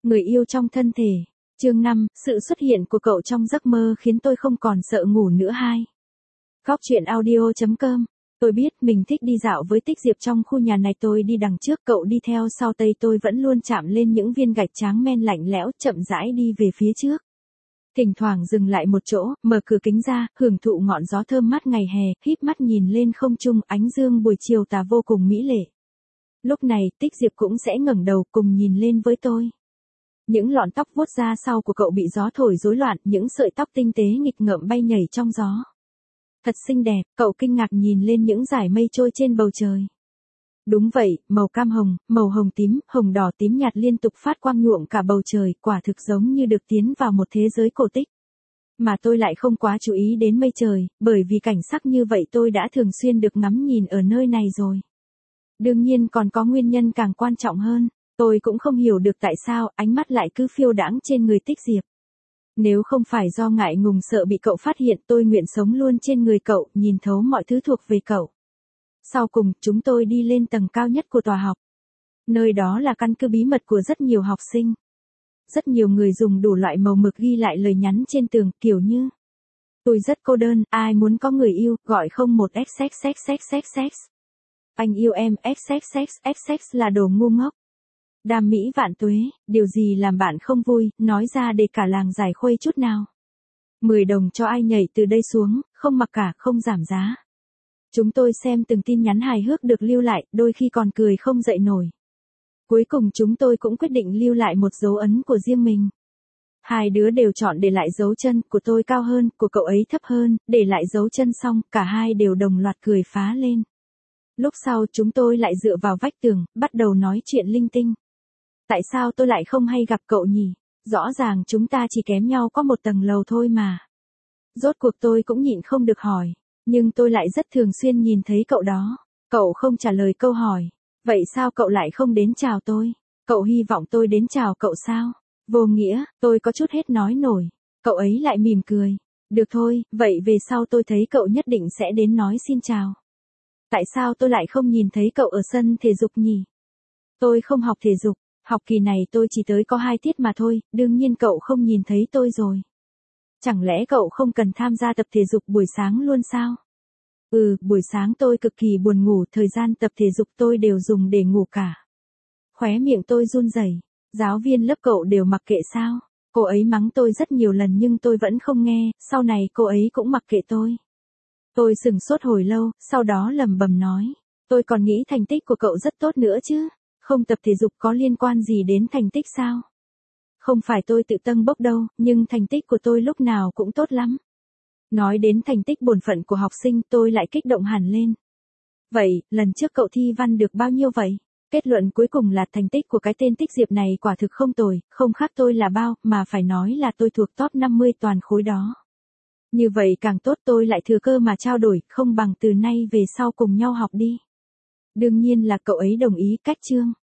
Người yêu trong thân thể. Chương 5, sự xuất hiện của cậu trong giấc mơ khiến tôi không còn sợ ngủ nữa. Góc truyện audio.com. Tôi biết mình thích đi dạo với Tích Diệp trong khu nhà này, tôi đi đằng trước, cậu đi theo sau tay, tôi vẫn luôn chạm lên những viên gạch tráng men lạnh lẽo, chậm rãi đi về phía trước. Thỉnh thoảng dừng lại một chỗ, mở cửa kính ra, hưởng thụ ngọn gió thơm mát ngày hè, híp mắt nhìn lên không trung, ánh dương buổi chiều tà vô cùng mỹ lệ. Lúc này, Tích Diệp cũng sẽ ngẩng đầu cùng nhìn lên với tôi. Những lọn tóc vuốt ra sau của cậu bị gió thổi rối loạn, những sợi tóc tinh tế nghịch ngợm bay nhảy trong gió. Thật xinh đẹp, cậu kinh ngạc nhìn lên những dải mây trôi trên bầu trời. Đúng vậy, màu cam hồng, màu hồng tím, hồng đỏ tím nhạt liên tục phát quang nhuộm cả bầu trời, quả thực giống như được tiến vào một thế giới cổ tích. Mà tôi lại không quá chú ý đến mây trời, bởi vì cảnh sắc như vậy tôi đã thường xuyên được ngắm nhìn ở nơi này rồi. Đương nhiên còn có nguyên nhân càng quan trọng hơn, tôi cũng không hiểu được tại sao ánh mắt lại cứ phiêu đãng trên người Tích Diệp. Nếu không phải do ngại ngùng sợ bị cậu phát hiện, tôi nguyện sống luôn trên người cậu, nhìn thấu mọi thứ thuộc về cậu. Sau cùng, chúng tôi đi lên tầng cao nhất của tòa học. Nơi đó là căn cứ bí mật của rất nhiều học sinh. Rất nhiều người dùng đủ loại màu mực ghi lại lời nhắn trên tường, kiểu như: tôi rất cô đơn, ai muốn có người yêu, gọi 01xxxxxx. Anh yêu em, xxxxx là đồ ngu ngốc. Đam mỹ vạn tuế, điều gì làm bạn không vui, nói ra để cả làng giải khuây chút nào. 10 đồng cho ai nhảy từ đây xuống, không mặc cả, không giảm giá. Chúng tôi xem từng tin nhắn hài hước được lưu lại, đôi khi còn cười không dậy nổi. Cuối cùng chúng tôi cũng quyết định lưu lại một dấu ấn của riêng mình. Hai đứa đều chọn để lại dấu chân, của tôi cao hơn, của cậu ấy thấp hơn, để lại dấu chân xong, cả hai đều đồng loạt cười phá lên. Lúc sau chúng tôi lại dựa vào vách tường, bắt đầu nói chuyện linh tinh. Tại sao tôi lại không hay gặp cậu nhỉ? Rõ ràng chúng ta chỉ kém nhau có một tầng lầu thôi mà. Rốt cuộc tôi cũng nhịn không được hỏi. Nhưng tôi lại rất thường xuyên nhìn thấy cậu đó. Cậu không trả lời câu hỏi. Vậy sao cậu lại không đến chào tôi? Cậu hy vọng tôi đến chào cậu sao? Vô nghĩa, tôi có chút hết nói nổi. Cậu ấy lại mỉm cười. Được thôi, vậy về sau tôi thấy cậu nhất định sẽ đến nói xin chào. Tại sao tôi lại không nhìn thấy cậu ở sân thể dục nhỉ? Tôi không học thể dục. Học kỳ này tôi chỉ tới có 2 tiết mà thôi, đương nhiên cậu không nhìn thấy tôi rồi. Chẳng lẽ cậu không cần tham gia tập thể dục buổi sáng luôn sao? Buổi sáng tôi cực kỳ buồn ngủ, thời gian tập thể dục tôi đều dùng để ngủ cả. Khóe miệng tôi run rẩy. Giáo viên lớp cậu đều mặc kệ sao? Cô ấy mắng tôi rất nhiều lần nhưng tôi vẫn không nghe, sau này cô ấy cũng mặc kệ tôi. Tôi sửng sốt hồi lâu, sau đó lẩm bẩm nói. Tôi còn nghĩ thành tích của cậu rất tốt nữa chứ. Không tập thể dục có liên quan gì đến thành tích sao? Không phải tôi tự tâng bốc đâu, nhưng thành tích của tôi lúc nào cũng tốt lắm. Nói đến thành tích bổn phận của học sinh, tôi lại kích động hẳn lên. Vậy, lần trước cậu thi văn được bao nhiêu vậy? Kết luận cuối cùng là thành tích của cái tên Tích Diệp này quả thực không tồi, không khác tôi là bao, mà phải nói là tôi thuộc top 50 toàn khối đó. Như vậy càng tốt, tôi lại thừa cơ mà trao đổi, không bằng từ nay về sau cùng nhau học đi. Đương nhiên là cậu ấy đồng ý. Cách chương